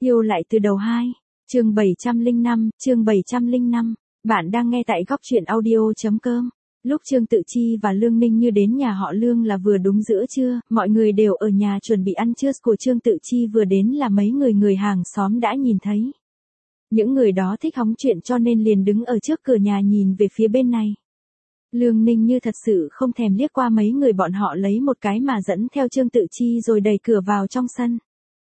Yêu lại từ đầu 2, chương 705. Bạn đang nghe tại góc truyện audio.com. Lúc Trương Tự Chi và Lương Ninh Như đến nhà họ Lương là vừa đúng giữa trưa, mọi người đều ở nhà chuẩn bị ăn trưa. Của Trương Tự Chi vừa đến là mấy người hàng xóm đã nhìn thấy. Những người đó thích hóng chuyện cho nên liền đứng ở trước cửa nhà nhìn về phía bên này. Lương Ninh Như thật sự không thèm liếc qua mấy người bọn họ, lấy một cái mà dẫn theo Trương Tự Chi rồi đẩy cửa vào trong sân.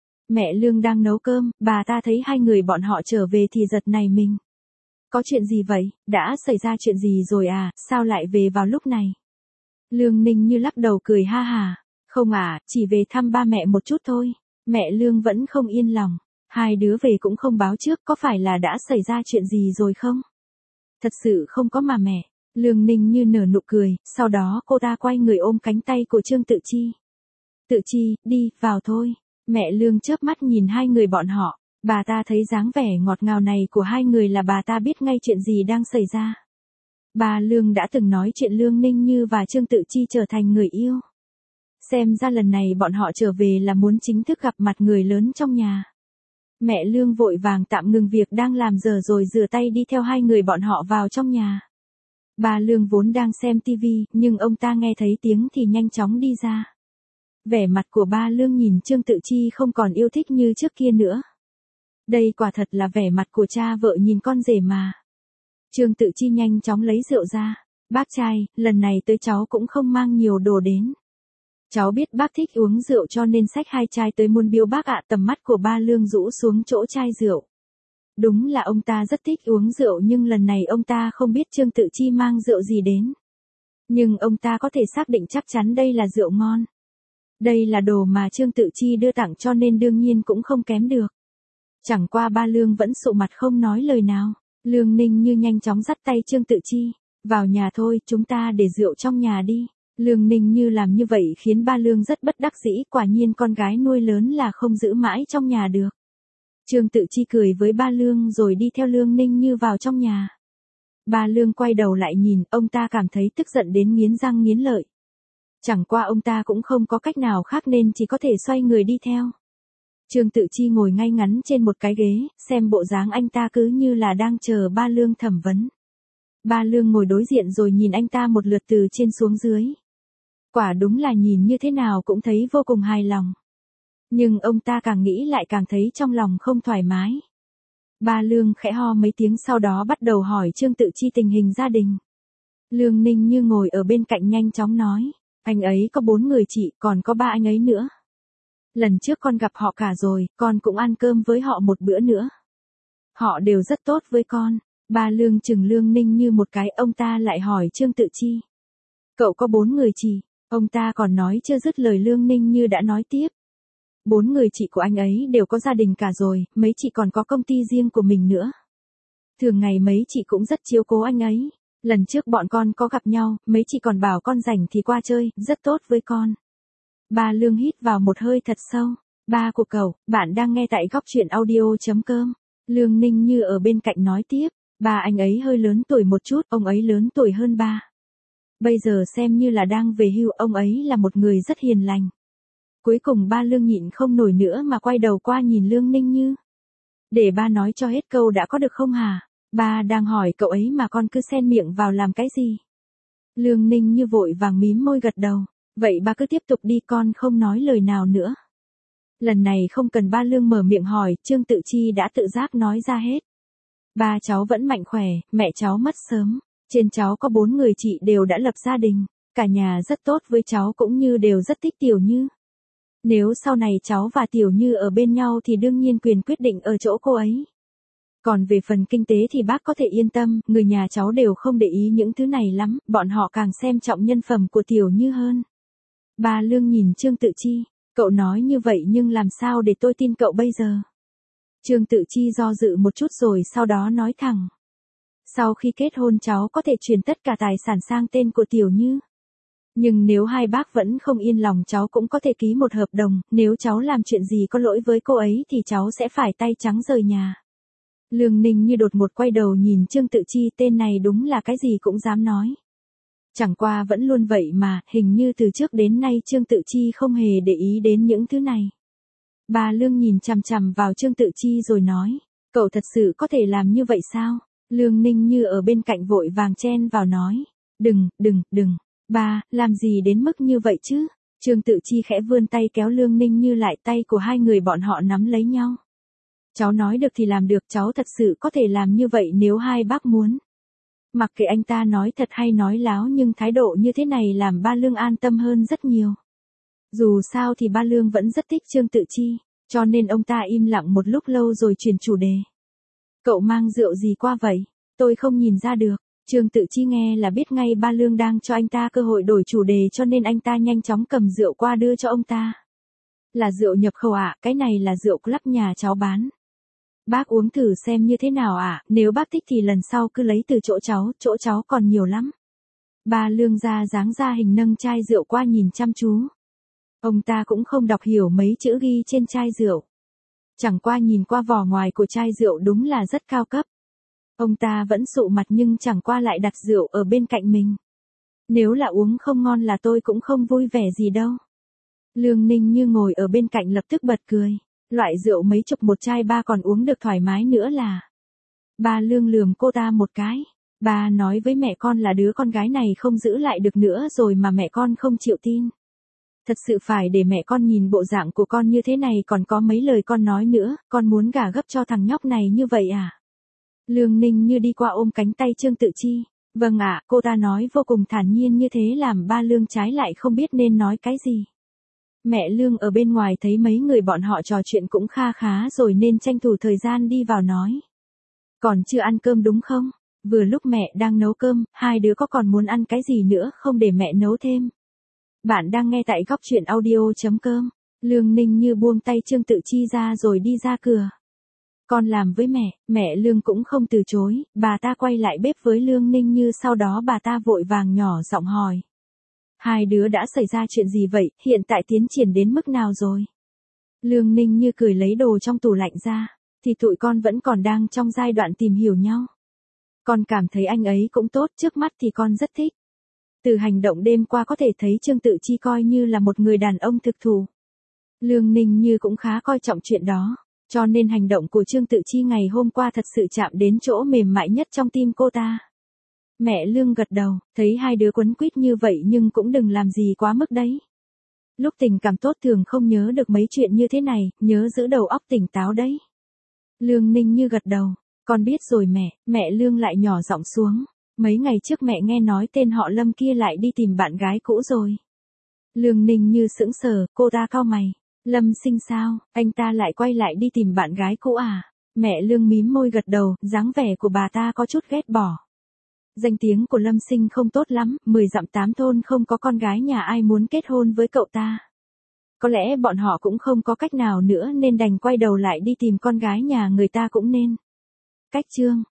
Mẹ Lương đang nấu cơm, bà ta thấy hai người bọn họ trở về thì giật nảy mình. Có chuyện gì vậy, đã xảy ra chuyện gì rồi à, sao lại về vào lúc này? Lương Ninh Như lắc đầu cười ha hà, không à, chỉ về thăm ba mẹ một chút thôi. Mẹ Lương vẫn không yên lòng, hai đứa về cũng không báo trước, có phải là đã xảy ra chuyện gì rồi không? Thật sự không có mà mẹ. Lương Ninh Như nở nụ cười, sau đó cô ta quay người ôm cánh tay của Trương Tự Chi. Tự Chi, đi, vào thôi. Mẹ Lương chớp mắt nhìn hai người bọn họ, bà ta thấy dáng vẻ ngọt ngào này của hai người là bà ta biết ngay chuyện gì đang xảy ra. Bà Lương đã từng nói chuyện Lương Ninh Như và Trương Tự Chi trở thành người yêu. Xem ra lần này bọn họ trở về là muốn chính thức gặp mặt người lớn trong nhà. Mẹ Lương vội vàng tạm ngừng việc đang làm giờ rồi rửa tay đi theo hai người bọn họ vào trong nhà. Bà Lương vốn đang xem tivi, nhưng ông ta nghe thấy tiếng thì nhanh chóng đi ra. Vẻ mặt của ba Lương nhìn Trương Tự Chi không còn yêu thích như trước kia nữa. Đây quả thật là vẻ mặt của cha vợ nhìn con rể mà. Trương Tự Chi nhanh chóng lấy rượu ra. Bác trai, lần này tới cháu cũng không mang nhiều đồ đến. Cháu biết bác thích uống rượu cho nên xách 2 chai tới muôn biếu bác ạ. Tầm mắt của ba Lương rũ xuống chỗ chai rượu. Đúng là ông ta rất thích uống rượu, nhưng lần này ông ta không biết Trương Tự Chi mang rượu gì đến. Nhưng ông ta có thể xác định chắc chắn đây là rượu ngon. Đây là đồ mà Trương Tự Chi đưa tặng cho nên đương nhiên cũng không kém được. Chẳng qua ba Lương vẫn sụ mặt không nói lời nào. Lương Ninh Như nhanh chóng dắt tay Trương Tự Chi. Vào nhà thôi, chúng ta để rượu trong nhà đi. Lương Ninh Như làm như vậy khiến ba Lương rất bất đắc dĩ, quả nhiên con gái nuôi lớn là không giữ mãi trong nhà được. Trương Tự Chi cười với ba Lương rồi đi theo Lương Ninh Như vào trong nhà. Ba Lương quay đầu lại nhìn, ông ta cảm thấy tức giận đến nghiến răng nghiến lợi. Chẳng qua ông ta cũng không có cách nào khác nên chỉ có thể xoay người đi theo. Trương Tự Chi ngồi ngay ngắn trên một cái ghế, xem bộ dáng anh ta cứ như là đang chờ ba Lương thẩm vấn. Ba Lương ngồi đối diện rồi nhìn anh ta một lượt từ trên xuống dưới. Quả đúng là nhìn như thế nào cũng thấy vô cùng hài lòng. Nhưng ông ta càng nghĩ lại càng thấy trong lòng không thoải mái. Ba Lương khẽ ho mấy tiếng sau đó bắt đầu hỏi Trương Tự Chi tình hình gia đình. Lương Ninh Như ngồi ở bên cạnh nhanh chóng nói, anh ấy có 4 người chị, còn có 3 anh ấy nữa. Lần trước con gặp họ cả rồi, con cũng ăn cơm với họ một bữa nữa. Họ đều rất tốt với con. Ba Lương chừng Lương Ninh Như một cái, ông ta lại hỏi Trương Tự Chi. Cậu có 4 người chị, ông ta còn nói chưa dứt lời Lương Ninh Như đã nói tiếp. 4 người chị của anh ấy đều có gia đình cả rồi, mấy chị còn có công ty riêng của mình nữa. Thường ngày mấy chị cũng rất chiếu cố anh ấy. Lần trước bọn con có gặp nhau, mấy chị còn bảo con rảnh thì qua chơi, rất tốt với con. Ba Lương hít vào một hơi thật sâu. Ba của cậu, bạn đang nghe tại góc truyện audio.com. Lương Ninh Như ở bên cạnh nói tiếp, ba anh ấy hơi lớn tuổi một chút, ông ấy lớn tuổi hơn ba. Bây giờ xem như là đang về hưu, ông ấy là một người rất hiền lành. Cuối cùng ba Lương nhịn không nổi nữa mà quay đầu qua nhìn Lương Ninh Như. Để ba nói cho hết câu đã có được không hả? Ba đang hỏi cậu ấy mà con cứ xen miệng vào làm cái gì? Lương Ninh Như vội vàng mím môi gật đầu. Vậy ba cứ tiếp tục đi, con không nói lời nào nữa. Lần này không cần ba Lương mở miệng hỏi, Trương Tự Chi đã tự giác nói ra hết. Ba cháu vẫn mạnh khỏe, mẹ cháu mất sớm. Trên cháu có 4 người chị đều đã lập gia đình. Cả nhà rất tốt với cháu cũng như đều rất thích Tiểu Như. Nếu sau này cháu và Tiểu Như ở bên nhau thì đương nhiên quyền quyết định ở chỗ cô ấy. Còn về phần kinh tế thì bác có thể yên tâm, người nhà cháu đều không để ý những thứ này lắm, bọn họ càng xem trọng nhân phẩm của Tiểu Như hơn. Ba Lương nhìn Trương Tự Chi, cậu nói như vậy nhưng làm sao để tôi tin cậu bây giờ? Trương Tự Chi do dự một chút rồi sau đó nói thẳng. Sau khi kết hôn cháu có thể chuyển tất cả tài sản sang tên của Tiểu Như. Nhưng nếu hai bác vẫn không yên lòng cháu cũng có thể ký một hợp đồng, nếu cháu làm chuyện gì có lỗi với cô ấy thì cháu sẽ phải tay trắng rời nhà. Lương Ninh Như đột ngột quay đầu nhìn Trương Tự Chi, tên này đúng là cái gì cũng dám nói. Chẳng qua vẫn luôn vậy mà, hình như từ trước đến nay Trương Tự Chi không hề để ý đến những thứ này. Bà Lương nhìn chằm chằm vào Trương Tự Chi rồi nói, cậu thật sự có thể làm như vậy sao? Lương Ninh Như ở bên cạnh vội vàng chen vào nói, đừng, bà, làm gì đến mức như vậy chứ? Trương Tự Chi khẽ vươn tay kéo Lương Ninh Như lại, tay của hai người bọn họ nắm lấy nhau. Cháu nói được thì làm được, cháu thật sự có thể làm như vậy nếu hai bác muốn. Mặc kệ anh ta nói thật hay nói láo nhưng thái độ như thế này làm ba Lương an tâm hơn rất nhiều. Dù sao thì ba Lương vẫn rất thích Trương Tự Chi, cho nên ông ta im lặng một lúc lâu rồi chuyển chủ đề. Cậu mang rượu gì qua vậy? Tôi không nhìn ra được. Trương Tự Chi nghe là biết ngay ba Lương đang cho anh ta cơ hội đổi chủ đề, cho nên anh ta nhanh chóng cầm rượu qua đưa cho ông ta. Là rượu nhập khẩu ạ, cái này là rượu club nhà cháu bán. Bác uống thử xem như thế nào ạ, nếu bác thích thì lần sau cứ lấy từ chỗ cháu còn nhiều lắm. Ba Lương ra dáng ra hình nâng chai rượu qua nhìn chăm chú. Ông ta cũng không đọc hiểu mấy chữ ghi trên chai rượu. Chẳng qua nhìn qua vỏ ngoài của chai rượu đúng là rất cao cấp. Ông ta vẫn sụ mặt nhưng chẳng qua lại đặt rượu ở bên cạnh mình. Nếu là uống không ngon là tôi cũng không vui vẻ gì đâu. Lương Ninh Như ngồi ở bên cạnh lập tức bật cười. Loại rượu mấy chục một chai ba còn uống được thoải mái nữa là. Ba Lương lườm cô ta một cái. Ba nói với mẹ con là đứa con gái này không giữ lại được nữa rồi mà mẹ con không chịu tin. Thật sự phải để mẹ con nhìn bộ dạng của con như thế này, còn có mấy lời con nói nữa, con muốn gả gấp cho thằng nhóc này như vậy à? Lương Ninh Như đi qua ôm cánh tay Trương Tự Chi. Vâng ạ, cô ta nói vô cùng thản nhiên, như thế làm ba Lương trái lại không biết nên nói cái gì. Mẹ Lương ở bên ngoài thấy mấy người bọn họ trò chuyện cũng kha khá rồi nên tranh thủ thời gian đi vào nói. Còn chưa ăn cơm đúng không? Vừa lúc mẹ đang nấu cơm, hai đứa có còn muốn ăn cái gì nữa không để mẹ nấu thêm? Bạn đang nghe tại góc truyện audio.com. Lương Ninh Như buông tay Trương Tự Chi ra rồi đi ra cửa. Con làm với mẹ Lương cũng không từ chối, bà ta quay lại bếp với Lương Ninh Như, sau đó bà ta vội vàng nhỏ giọng hỏi. Hai đứa đã xảy ra chuyện gì vậy, hiện tại tiến triển đến mức nào rồi? Lương Ninh Như cười lấy đồ trong tủ lạnh ra, thì tụi con vẫn còn đang trong giai đoạn tìm hiểu nhau. Con cảm thấy anh ấy cũng tốt, trước mắt thì con rất thích. Từ hành động đêm qua có thể thấy Trương Tự Chi coi như là một người đàn ông thực thụ. Lương Ninh Như cũng khá coi trọng chuyện đó, cho nên hành động của Trương Tự Chi ngày hôm qua thật sự chạm đến chỗ mềm mại nhất trong tim cô ta. Mẹ Lương gật đầu, thấy hai đứa quấn quýt như vậy nhưng cũng đừng làm gì quá mức đấy. Lúc tình cảm tốt thường không nhớ được mấy chuyện như thế này, nhớ giữ đầu óc tỉnh táo đấy. Lương Ninh Như gật đầu, con biết rồi mẹ Lương lại nhỏ giọng xuống. Mấy ngày trước mẹ nghe nói tên họ Lâm kia lại đi tìm bạn gái cũ rồi. Lương Ninh Như sững sờ, cô ta cau mày. Lâm Sinh sao, anh ta lại quay lại đi tìm bạn gái cũ à? Mẹ Lương mím môi gật đầu, dáng vẻ của bà ta có chút ghét bỏ. Danh tiếng của Lâm Sinh không tốt lắm, 10 dặm 8 thôn không có con gái nhà ai muốn kết hôn với cậu ta. Có lẽ bọn họ cũng không có cách nào nữa nên đành quay đầu lại đi tìm con gái nhà người ta cũng nên. Cách chương